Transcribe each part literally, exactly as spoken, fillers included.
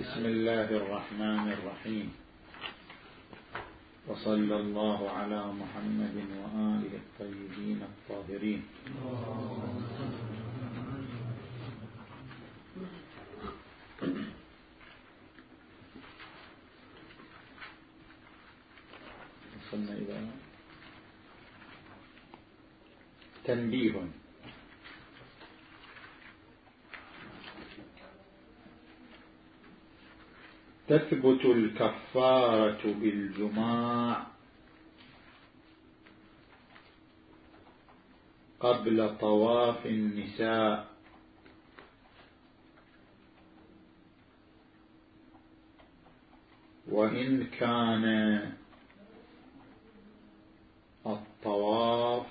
بسم الله الرحمن الرحيم، وصلى الله على محمد وآله الطيبين الطاهرين. وصلنا إلى تنبيه. تثبت الكفارة بالجماع قبل طواف النساء وإن كان الطواف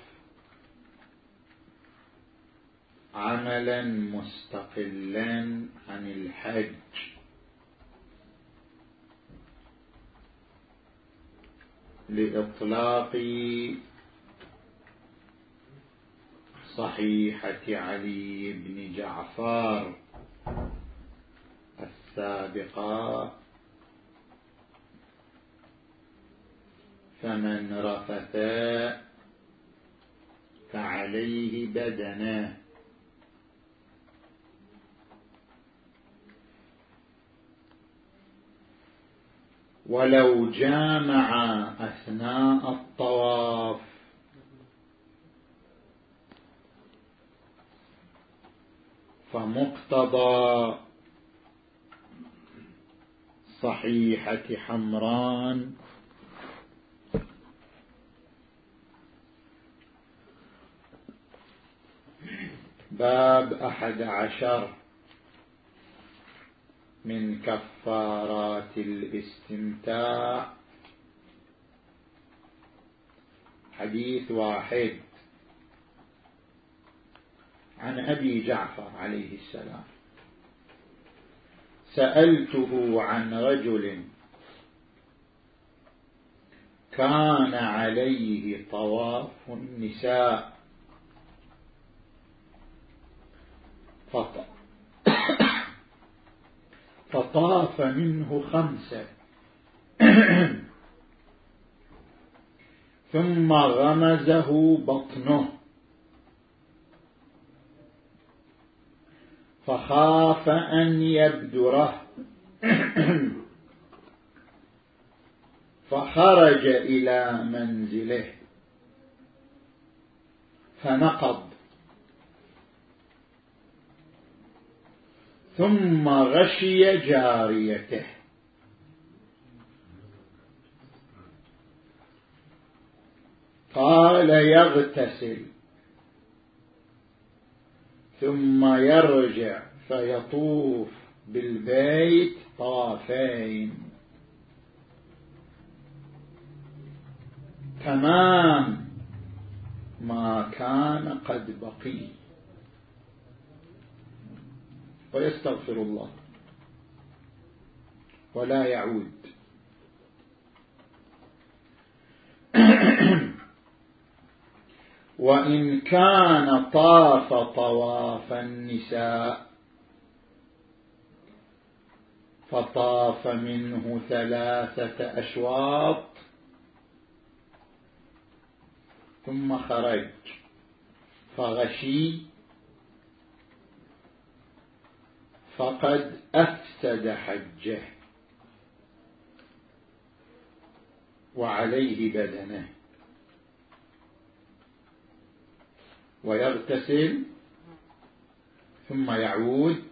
عملا مستقلا عن الحج، لإطلاق صحيحة علي بن جعفر السابقة: فمن رفث فعليه بدنه. ولو جامع أثناء الطواف فمقتضى صحيحة حمران باب أحد عشر من كفارات الاستمتاع حديث واحد عن أبي جعفر عليه السلام: سألته عن رجل كان عليه طواف النساء فطاف منه خمسة ثم غمزه بطنه فخاف أن يبدره فخرج إلى منزله فنقض ثم غشي جاريته قال يغتسل ثم يرجع فيطوف بالبيت طوافين تمام ما كان قد بقي، ويستغفر الله ولا يعود. وإن كان طاف طواف النساء فطاف منه ثلاثة أشواط ثم خرج فغشي فقد أفسد حجه وعليه بدنه، ويغتسل ثم يعود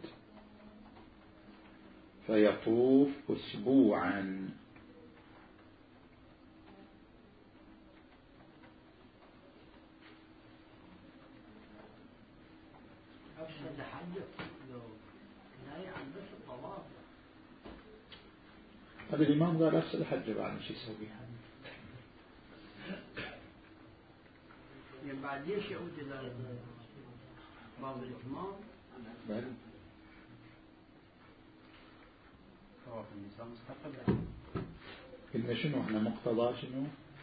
فيطوف أسبوعا. أفسد حجه لا يعني بس الطواف. هذا الإمام قال أفسد حجه بعد شو يسوي؟ يعني بعد ليش يعود إلى باب الإتمام؟ بل طواف النساء مستقل. قلنا شنو احنا مقتضى شنو؟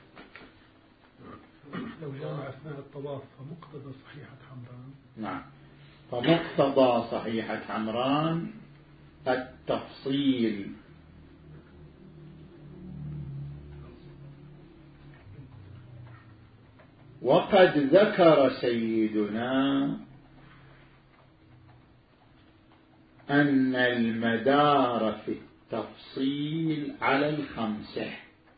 لو جامع أثناء الطواف فمقتضى صحيحة حمران. نعم، فمقتضى صحيحة حمران التفصيل. وقد ذكر سيدنا أن المدار في التفصيل على الخمسة،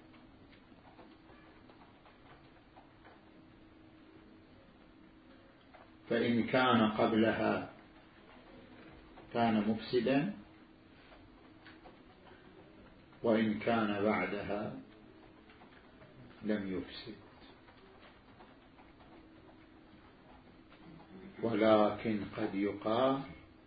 فإن كان قبلها كان مفسدا، وإن كان بعدها لم يفسد. ولكن قد يقال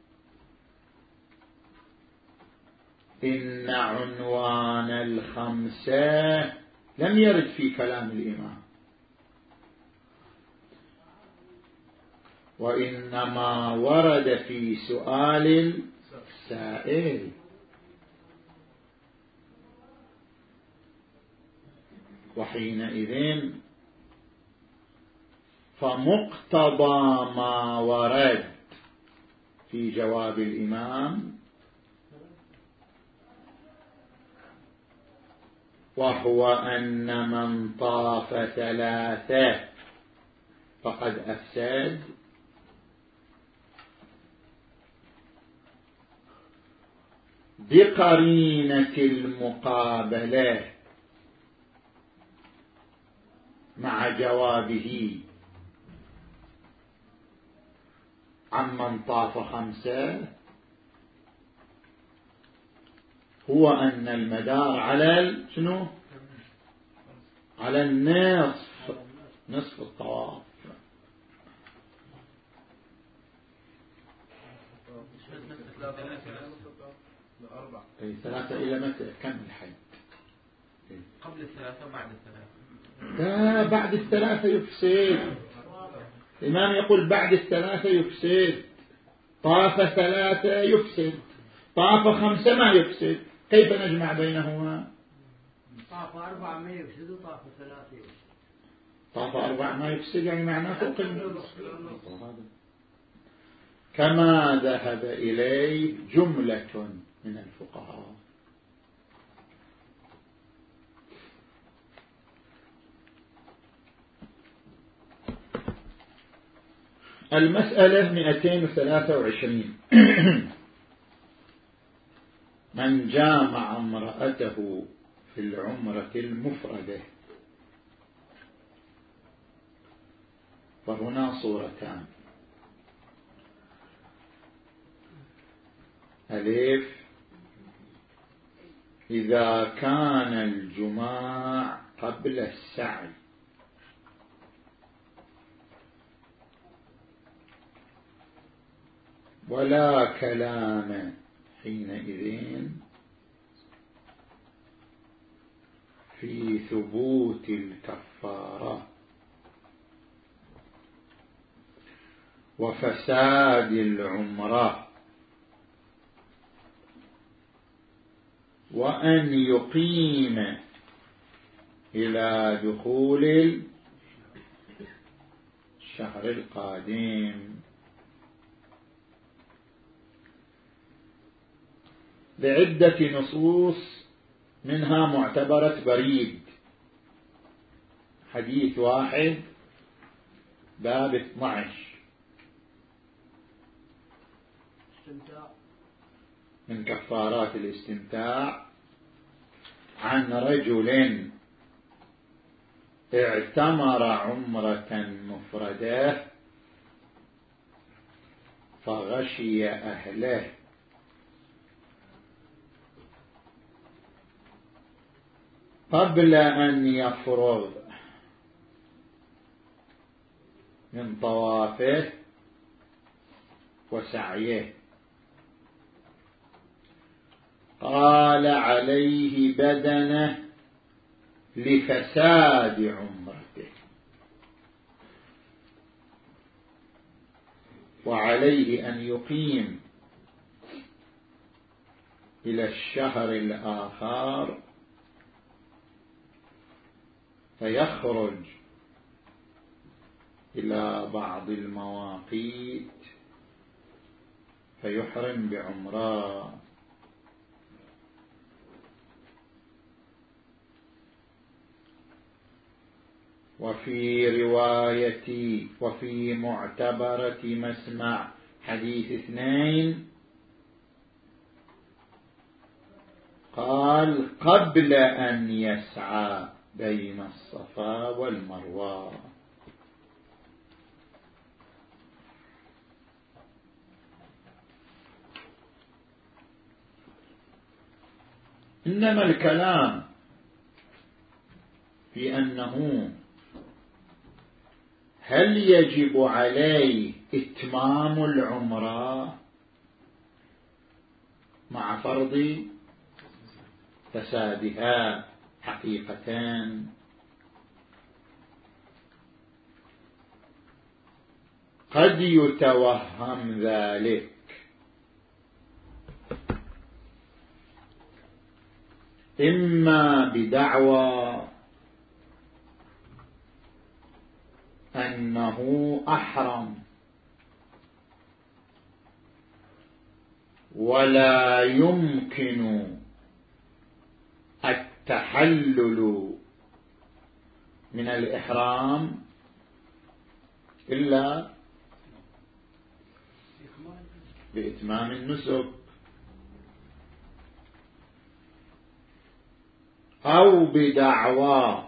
إن عنوان الخمسة لم يرد في كلام الإمام، وإنما ورد في سؤال السائل. وحينئذ فمقتضى ما ورد في جواب الإمام وهو أن من طاف ثلاثة فقد أفسد، بقرينة المقابلة مع جوابه عمن طاف خمسة، هو أن المدار على شنو؟ على النصف، نصف الطواف. أي ثلاثة إلى متى؟ كم الحد؟ قبل الثلاثة وبعد الثلاثة؟ لا، بعد الثلاثة يفسد. الإمام يقول بعد الثلاثة يفسد. طاف ثلاثة يفسد، طاف خمسة ما يفسد. كيف نجمع بينهما؟ طاف أربعة ما يفسد وطاف ثلاثة يفسد. طاف أربعة ما يفسد يعني معناه فوق النصف، كما ذهب إليه جملة من الفقهاء. المسألة مئتين وثلاثة وعشرين. من جامع امرأته في العمرة المفردة، فهنا صورتان: ألف إذا كان الجماع قبل السعي، ولا كلام حينئذ في ثبوت الكفارة وفساد العمرة، وأن يقيم إلى دخول الشهر القادم، بعدة نصوص، منها معتبرة بريد، حديث واحد باب اثني عشر من كفارات الاستمتاع، عن رجل اعتمر عمرة مفردة فغشي أهله قبل أن يفرغ من طوافه وسعيه، قال عليه بدنه لفساد عمرته، وعليه أن يقيم إلى الشهر الآخر فيخرج إلى بعض المواقيت فيحرم بعمرة. وفي رواية وفي معتبرة مسمع حديث اثنين قال قبل أن يسعى بين الصفا والمروة. إنما الكلام في أنه هل يجب عليه إتمام العمرة مع فرض فسادها حقيقة. قد يتوهم ذلك إما بدعوى أنه أحرم ولا يمكن التحلل من الإحرام إلا بإتمام النسك، أو بدعوى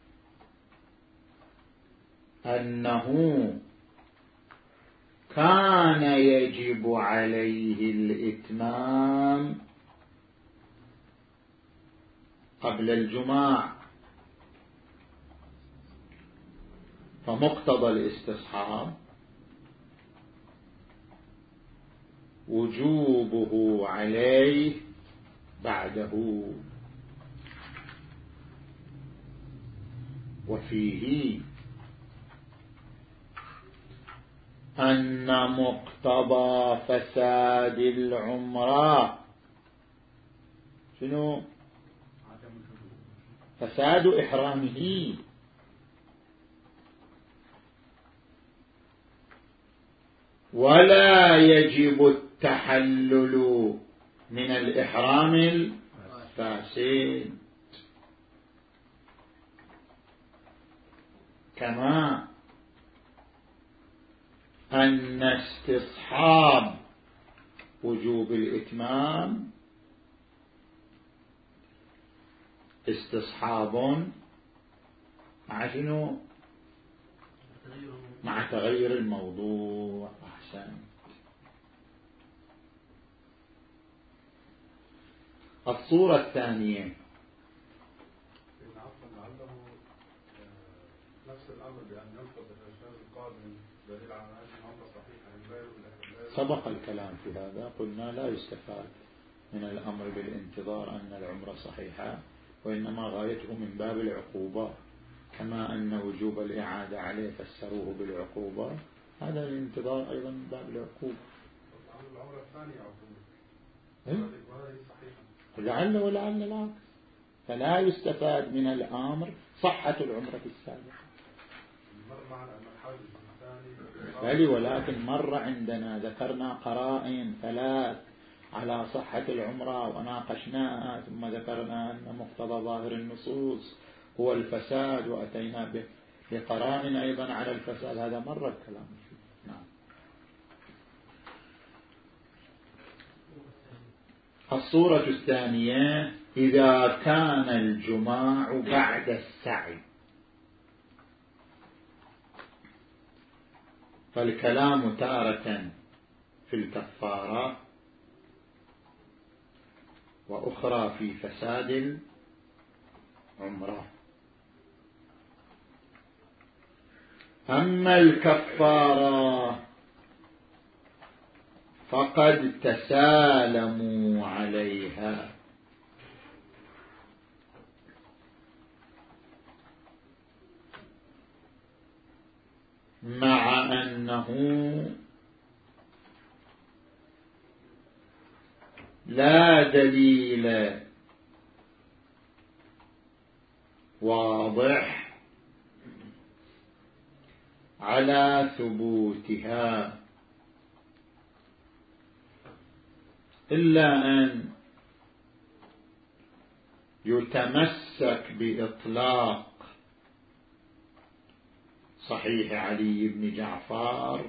أنه كان يجب عليه الإتمام قبل الجماع، فمقتضى الاستصحاب وجوبه عليه بعده. وفيه أن مقتضى فساد العمرة شنو؟ فساد إحرامه، ولا يجب التحلل من الإحرام الفاسد، كما أن استصحاب وجوب الإتمام استصحاب مع شنو؟ مع تغير الموضوع. أحسن. الصورة الثانية نفس الأمر بأن ينقض الأشهر القادم دليل على أن الأمر صحيح. سبق الكلام في هذا، قلنا لا يستفاد من الأمر بالانتظار أن العمرة صحيحة، وإنما غايته من باب العقوبة، كما أن وجوب الإعادة عليه فسروه بالعقوبة، هذا الانتظار أيضا من باب العقوبة. العمرة الثانية عقوبة وهذه صحيحة لعل ولعل العكس، فلا يستفاد من الأمر صحة العمرة السابقة. بل ولكن مر عندنا ذكرنا قرائن ثلاث على صحة العمرة وناقشناها، ثم ذكرنا أن مقتضى ظاهر النصوص هو الفساد، وأتينا بقرائن أيضا على الفساد. هذا مر الكلام فيه. نعم. الصورة الثانية إذا كان الجماع بعد السعي، فالكلام تارة في الكفارة وأخرى في فساد العمرة. أما الكفارة فقد تسالموا عليها، مع أنه لا دليل واضح على ثبوتها، إلا أن يتمسك بإطلاق صحيح علي بن جعفر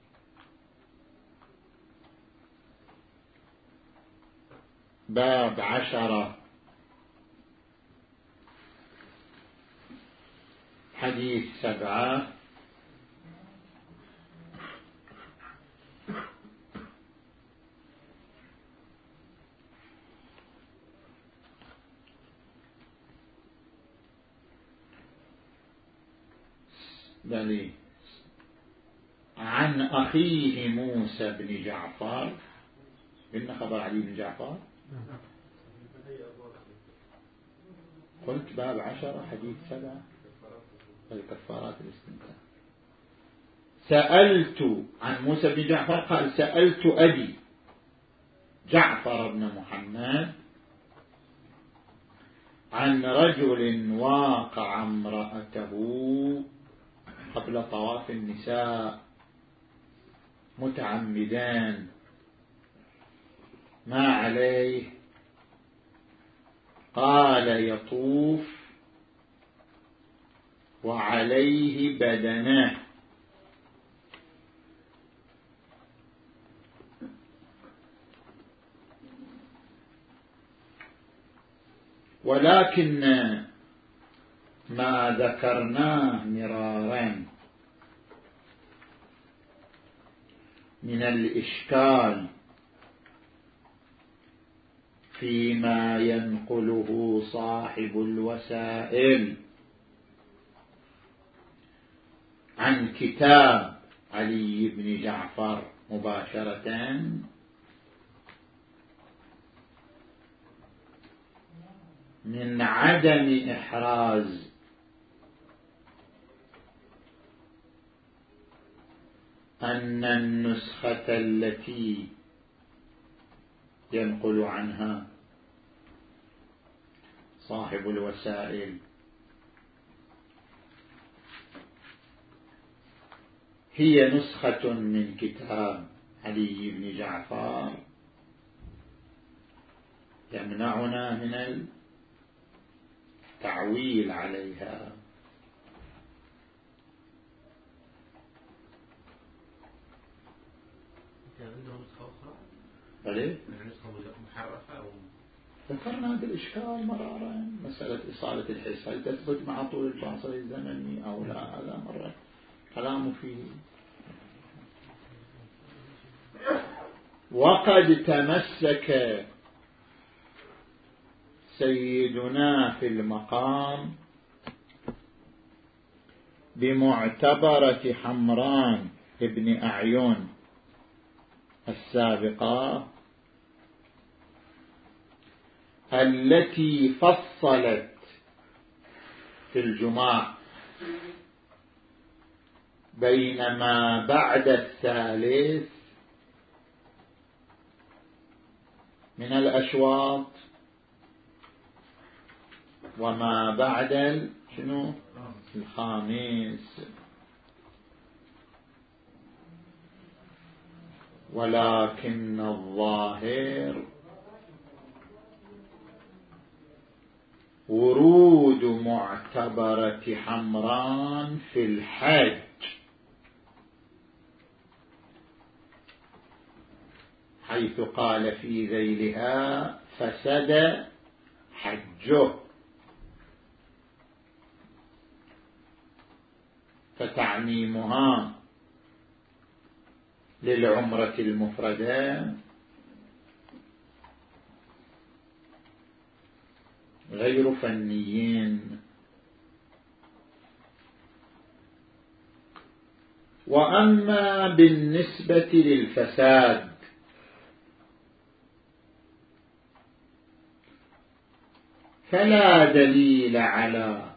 باب عشرة حديث سبعة بلي عن أخيه موسى بن جعفر. إن خبر علي بن جعفر قلت باب عشرة حديث سبعة الكفارات الاستمتاع. سألت عن موسى بن جعفر قال سألت أبي جعفر بن محمد عن رجل واقع امرأته قبل طواف النساء متعمدان ما عليه؟ قال يطوف وعليه بدناه ولكن ما ذكرناه مرارا من الإشكال فيما ينقله صاحب الوسائل عن كتاب علي بن جعفر مباشرة من عدم إحراز أن النسخة التي ينقل عنها صاحب الوسائل هي نسخة من كتاب علي بن جعفر يمنعنا من التعويل عليها. بلى ذكرنا هذا الإشكال مرارا مسألة إصالة الحس هل تثبت مع طول الفاصل الزمني أو لا؟ هذا مرة كلام فيه. وقد تمسك سيدنا في المقام بمعتبرة حمران ابن أعين السابقة التي فصلت في الجماع بينما بعد الثالث من الأشواط وما بعد شنو الخامس. ولكن الظاهر ورود معتبرة حمران في الحج حيث قال في ذيلها فسد حجه، فتعميمها للعمرة المفردة غير فنيين. وأما بالنسبة للفساد فلا دليل على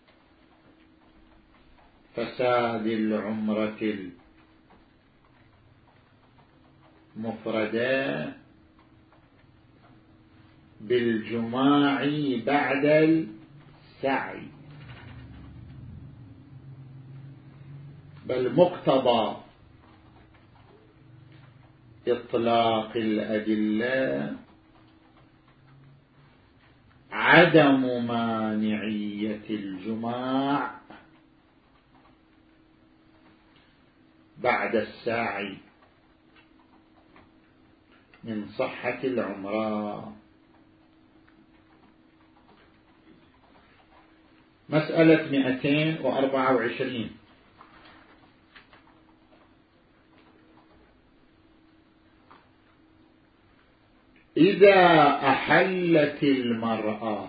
فساد العمرة المفردة بالجماع بعد السعي، بل مقتضى إطلاق الأدلة عدم مانعية الجماع بعد الساعي من صحة العمرة. مسألة مئتين وأربعة وعشرين. إذا أحلت المرأة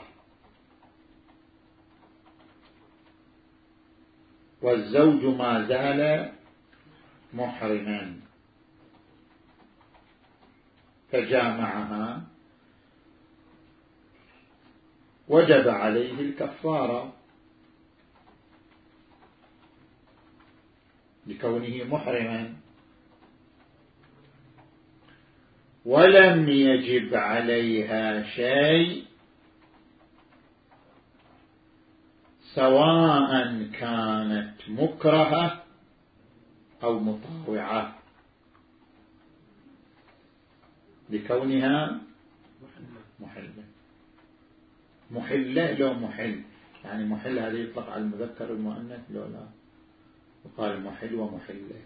والزوج ما زال محرما فجامعها وجب عليه الكفارة لكونه محرما، ولم يجب عليها شيء سواء كانت مكرهة أو مطاوعة لكونها محلة. محلة لو محل، يعني محل هذا يطلق على المذكر المؤنث لو لا، وقال محل ومحلة،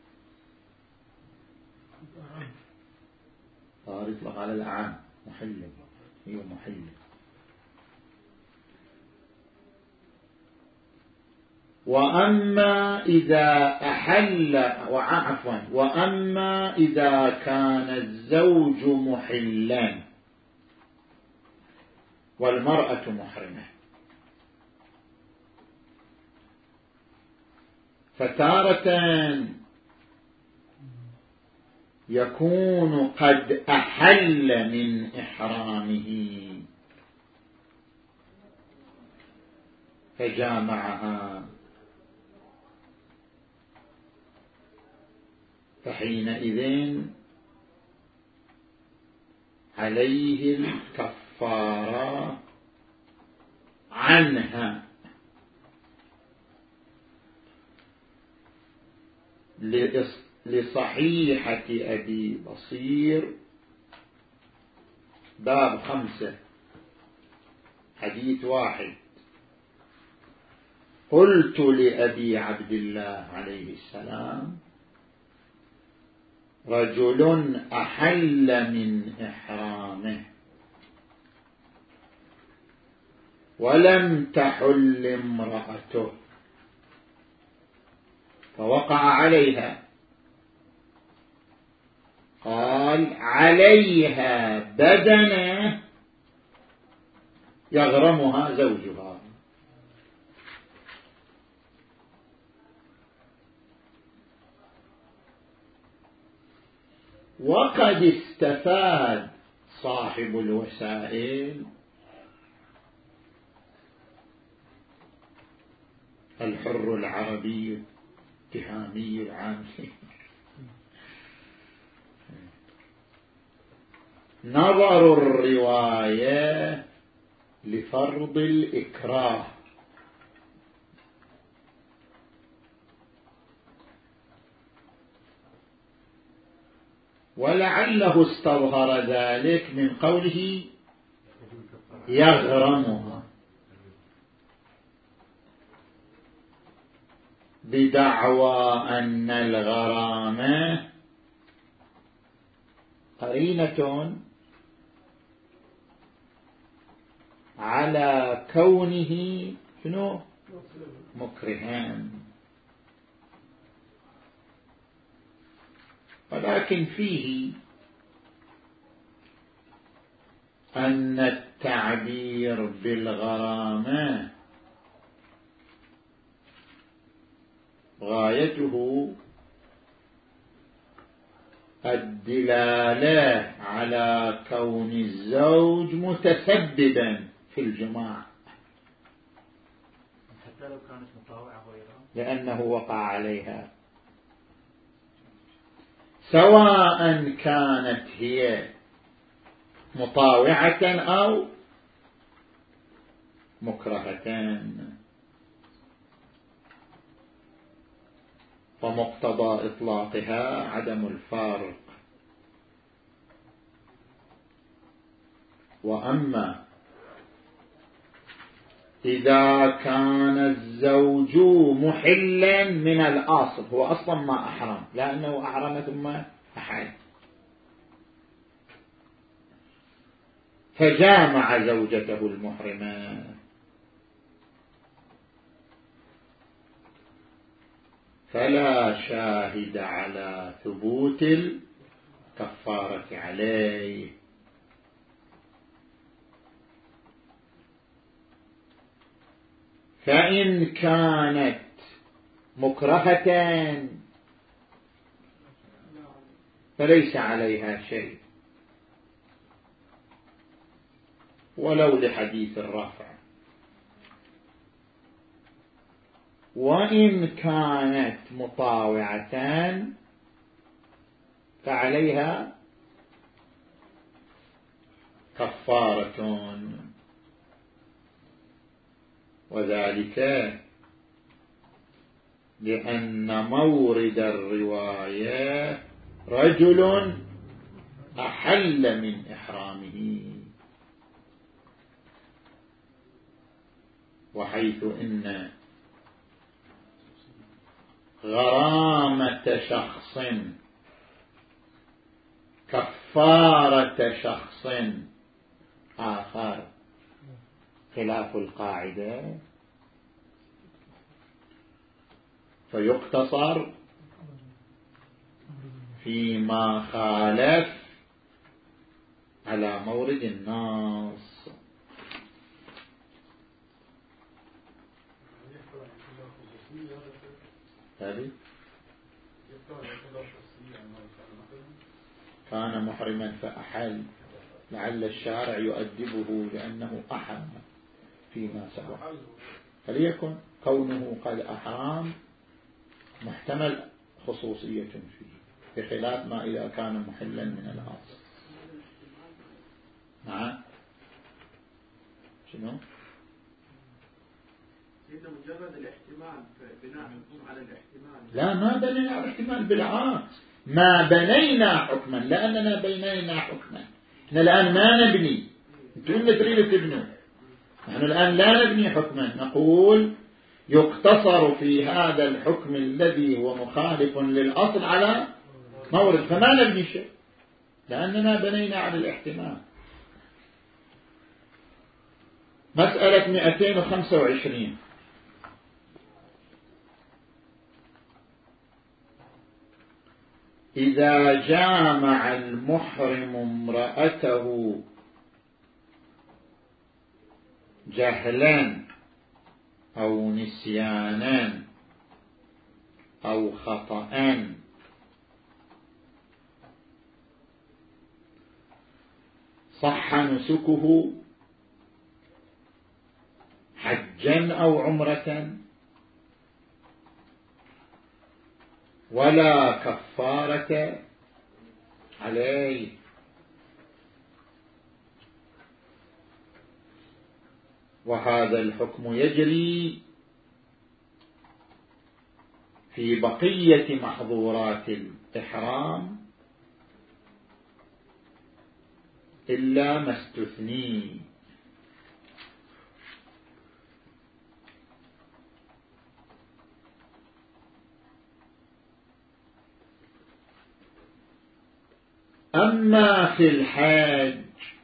صار يطلق على الأعام محلة، هي محلة. وأما إذا أحل وعفوا وأما إذا كان الزوج محلا والمرأة محرمة، فتارة يكون قد أحل من إحرامه فجامعها، فحينئذ عليه الكفارة عنها لصحيحة أبي بصير باب خمسة حديث واحد. قلت لأبي عبد الله عليه السلام: رجل أحل من إحرامه ولم تحل امرأته فوقع عليها، قال: عليها بدنة يغرمها زوجها. وقد استفاد صاحب الوسائل الحر العربي التهامي العامي نظر الرواية لفرض الإكراه، ولعله استظهر ذلك من قوله يغرمها بدعوى أن الغرامة قرينة على كونه شنو مكرهان. ولكن فيه أن التعبير بالغرامة غايته الدلالة على كون الزوج متسببا في الجماع، حتى لو كانت مطاوعة غيرها، لأنه وقع عليها، سواء كانت هي مطاوعة أو مكرهة. فمقتضى إطلاقها عدم الفارق. وأما إذا كان الزوج محلا من الأصل، هو أصلا ما أحرم، لأنه أحرم ثم أحل، فجامع زوجته المحرمة، فلا شاهد على ثبوت الكفارة عليه. فإن كانت مكرهة فليس عليها شيء، ولو لحديث الرفع. وإن كانت مطاوعة فعليها كفارة، وذلك لأن مورد الرواية رجل أحل من إحرامه، وحيث إن غرامة شخص كفارة شخص آخر خلاف القاعدة، فيقتصر فيما خالف على مورد النص. هذه كان محرما فأحل، لعل الشارع يؤدبه لأنه أحرم فيما سبق، فليكن كونه قد أحرم محتمل خصوصية فيه، بخلاف ما إذا كان محلا من الأصل. نعم. شنو؟ إذا مجرد الاحتمال بناء على الاحتمال. لا، ما بنينا على الاحتمال، بالعكس ما بنينا حكما، لأننا بنينا حكما. نحن الآن ما نبني، انتم تريدوا تبنوا، نحن الآن لا نبني حكما، نقول يقتصر في هذا الحكم الذي هو مخالف للأصل على مورد، فما نبني شيء لأننا بنينا على الاحتمال. مسألة مئتين وخمسة وعشرين. إذا جامع المحرم امرأته جهلا أو نسيانا أو خطأ صح نسكه حجا أو عمرة ولا كفارة عليه. وهذا الحكم يجري في بقية محظورات الإحرام إلا ما استثني. أما في الحج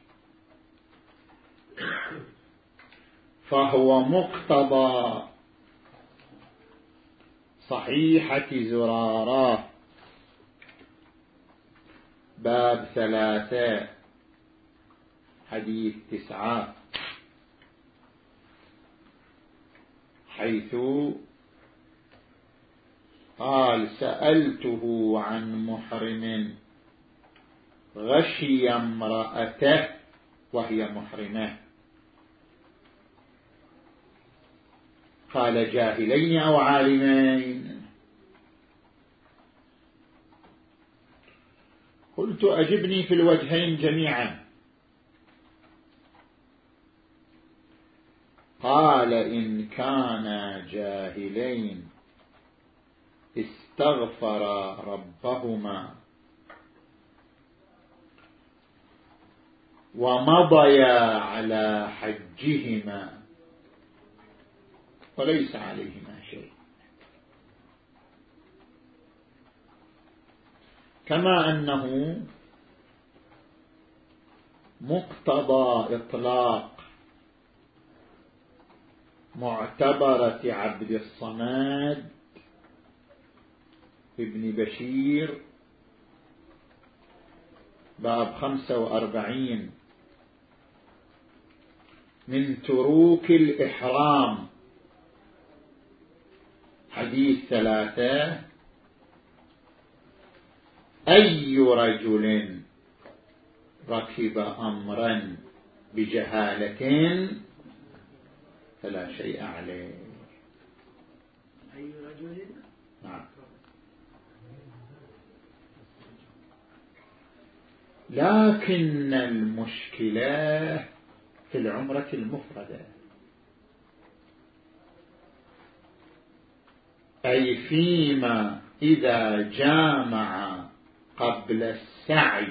فهو مقتضى صحيحة زرارة باب ثلاثة حديث تسعة، حيث قال سألته عن محرم غشي امرأته وهي محرمة، قال جاهلين أو عالمين؟ قلت أجبني في الوجهين جميعا. قال إن كانا جاهلين استغفرا ربهما ومضيا على حجهما وليس عليهما شيء. كما أنه مقتضى إطلاق معتبرة عبد الصمد ابن بشير باب خمسة وأربعين من تروك الإحرام حديث ثلاثة: أي رجل ركب أمرا بجهالة فلا شيء عليه. أي رجل؟ نعم. لكن المشكلة في العمرة المفردة، أي فيما إذا جامع قبل السعي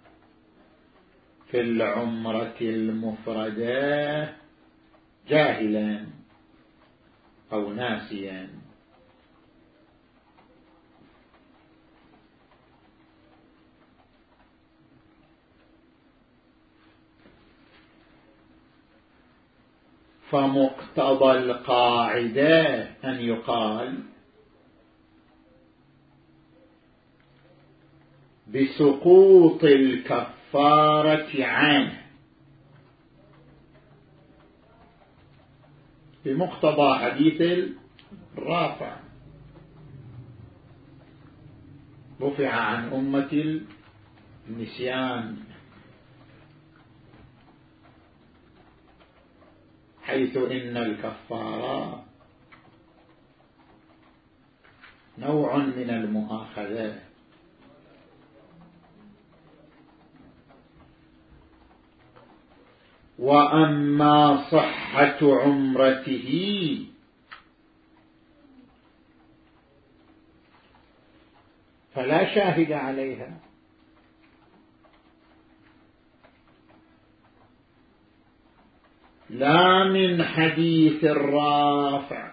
في العمرة المفردة جاهلا أو ناسيا. فمقتضى القاعدة أن يقال بسقوط الكفارة عنه بمقتضى حديث الرافع: رفع عن أمة النسيان، حيث إن الكفارة نوع من المؤاخذة. وأما صحة عمرته فلا شاهد عليها، لا من حديث الرافع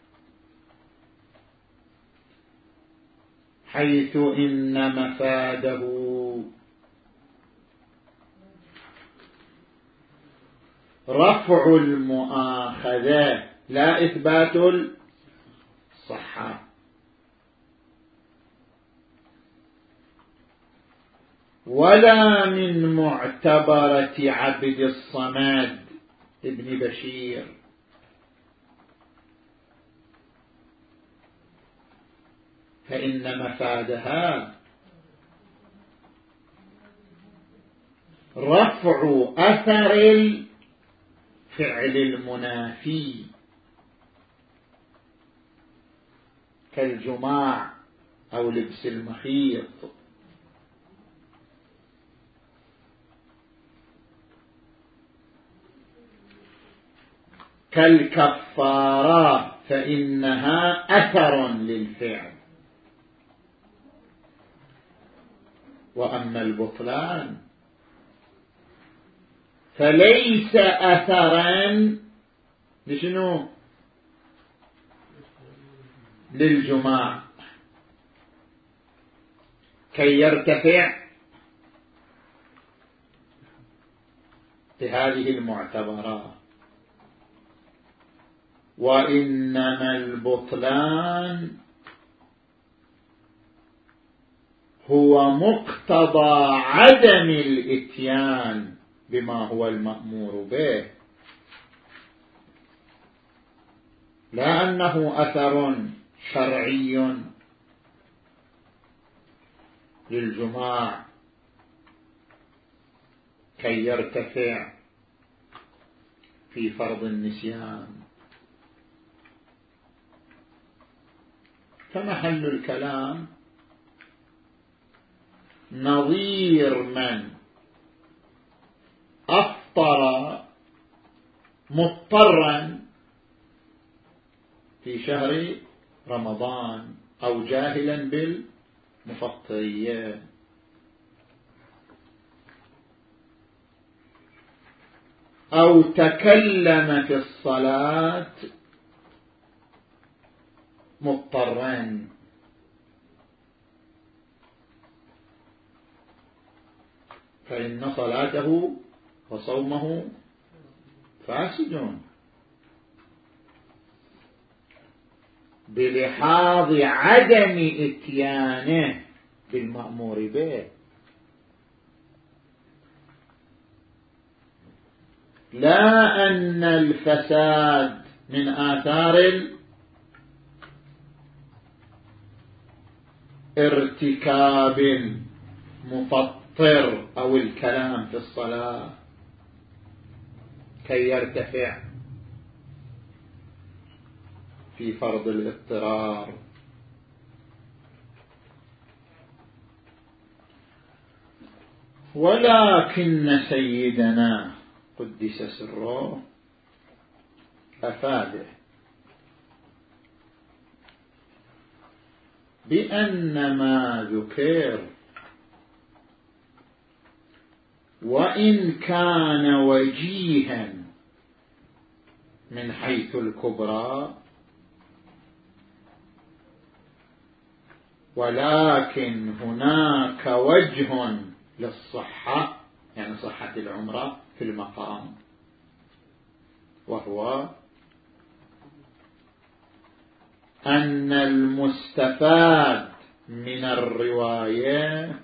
حيث إن مفاده رفع المؤاخذة لا إثبات الصحة، ولا من معتبرة عبد الصمد ابن بشير، فإن مفادها رفع أثر الفعل المنافي كالجماع أو لبس المخيط. كالكفارة فإنها أثر للفعل، وأما البطلان فليس أثرا لشنو؟ للجماع كي يرتفع بهذه المعتبرات، وإنما البطلان هو مقتضى عدم الإتيان بما هو المأمور به، لا أنه أثر شرعي للجماع كي يرتفع في فرض النسيان. فمحل الكلام نظير من أفطر مضطرا في شهر رمضان أو جاهلا بالمفطرية، أو تكلم في الصلاة مضطرا فإن صلاته وصومه فاسد بلحاظ عدم اتيانه بالمأمور به، لا أن الفساد من آثار ارتكاب مفطر أو الكلام في الصلاة كي يرتفع في فرض الاضطرار. ولكن سيدنا قدس سره أفاده بأن ما ذكر وإن كان وجيها من حيث الكبرى، ولكن هناك وجه للصحة، يعني صحة العمرة في المقام، وهو أن المستفاد من الرواية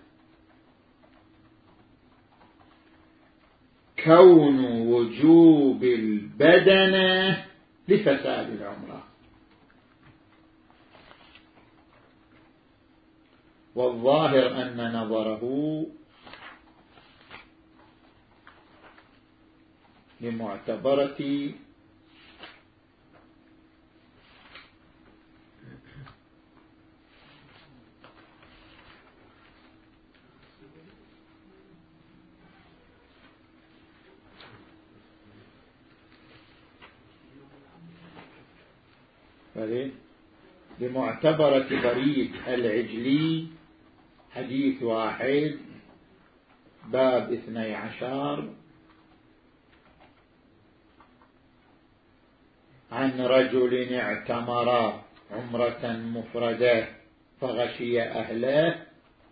كون وجوب البدنة لفساد العمرة، والظاهر أن نظره لمعتبرة لمعتبرة بريد العجلي حديث واحد باب اثني عشر عن رجل اعتمر عمرة مفردة فغشي أهله،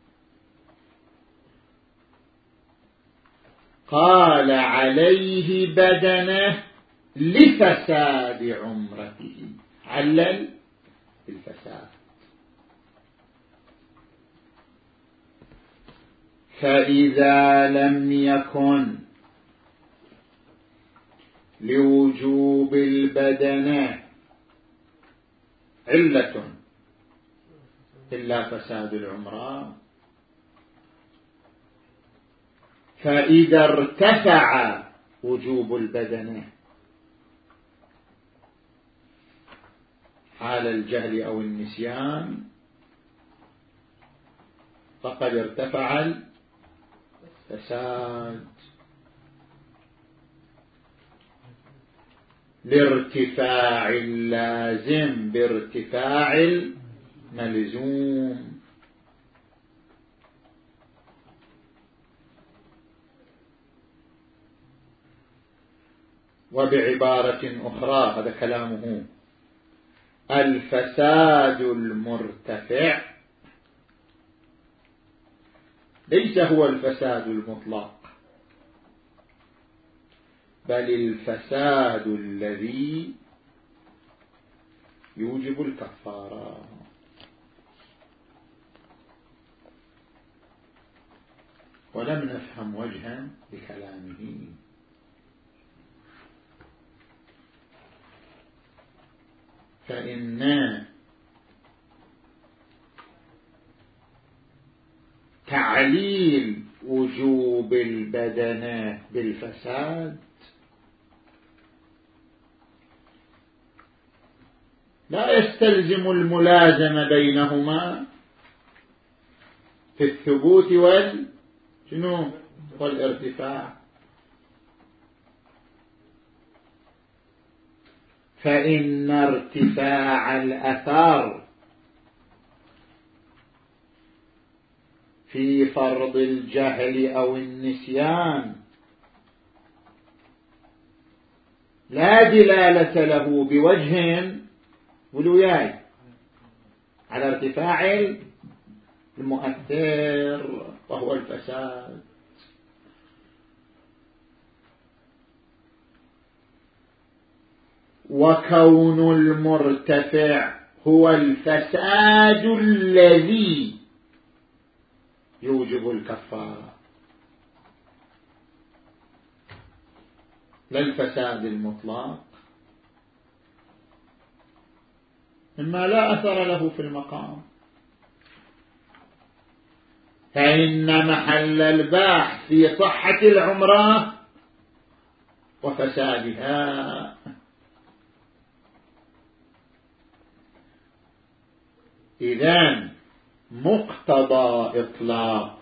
قال عليه بدنه لفساد عمرته، علل الفساد. فإذا لم يكن لوجوب البدنة علة إلا فساد العمرة، فإذا ارتفع وجوب البدنة حال الجهل أو النسيان فقد ارتفع الفساد لارتفاع اللازم بارتفاع الملزوم. وبعبارة أخرى، هذا كلامه، الفساد المرتفع ليس هو الفساد المطلق، بل الفساد الذي يوجب الكفارة. ولم نفهم وجها لكلامه. فإن تعليل وجوب البدنة بالفساد لا يستلزم الملازمة بينهما في الثبوت والجنون والارتفاع، فإن ارتفاع الأثر في فرض الجهل أو النسيان لا دلالة له بوجه ولوياي على ارتفاع المؤثر وهو الفساد. وكون المرتفع هو الفساد الذي يوجب الكفارة، لا الفساد المطلق، مما لا أثر له في المقام. فإن محل الباحث في صحة العمرة وفسادها. إذن مقتضى إطلاق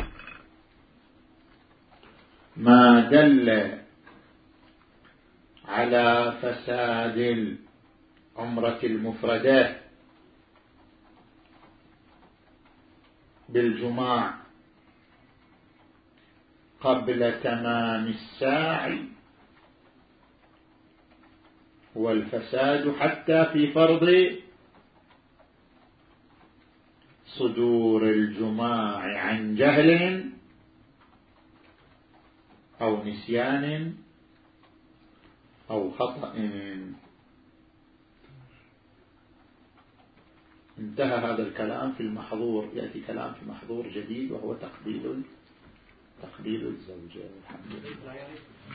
ما دل على فساد العمرة المفردة بالجماع قبل تمام الساعي والفساد حتى في فرض صدور الجماع عن جهل أو نسيان أو خطأ. انتهى هذا الكلام في المحظور. يأتي كلام في محظور جديد وهو تقبيل تقبيل الزوجة. الحمد لله.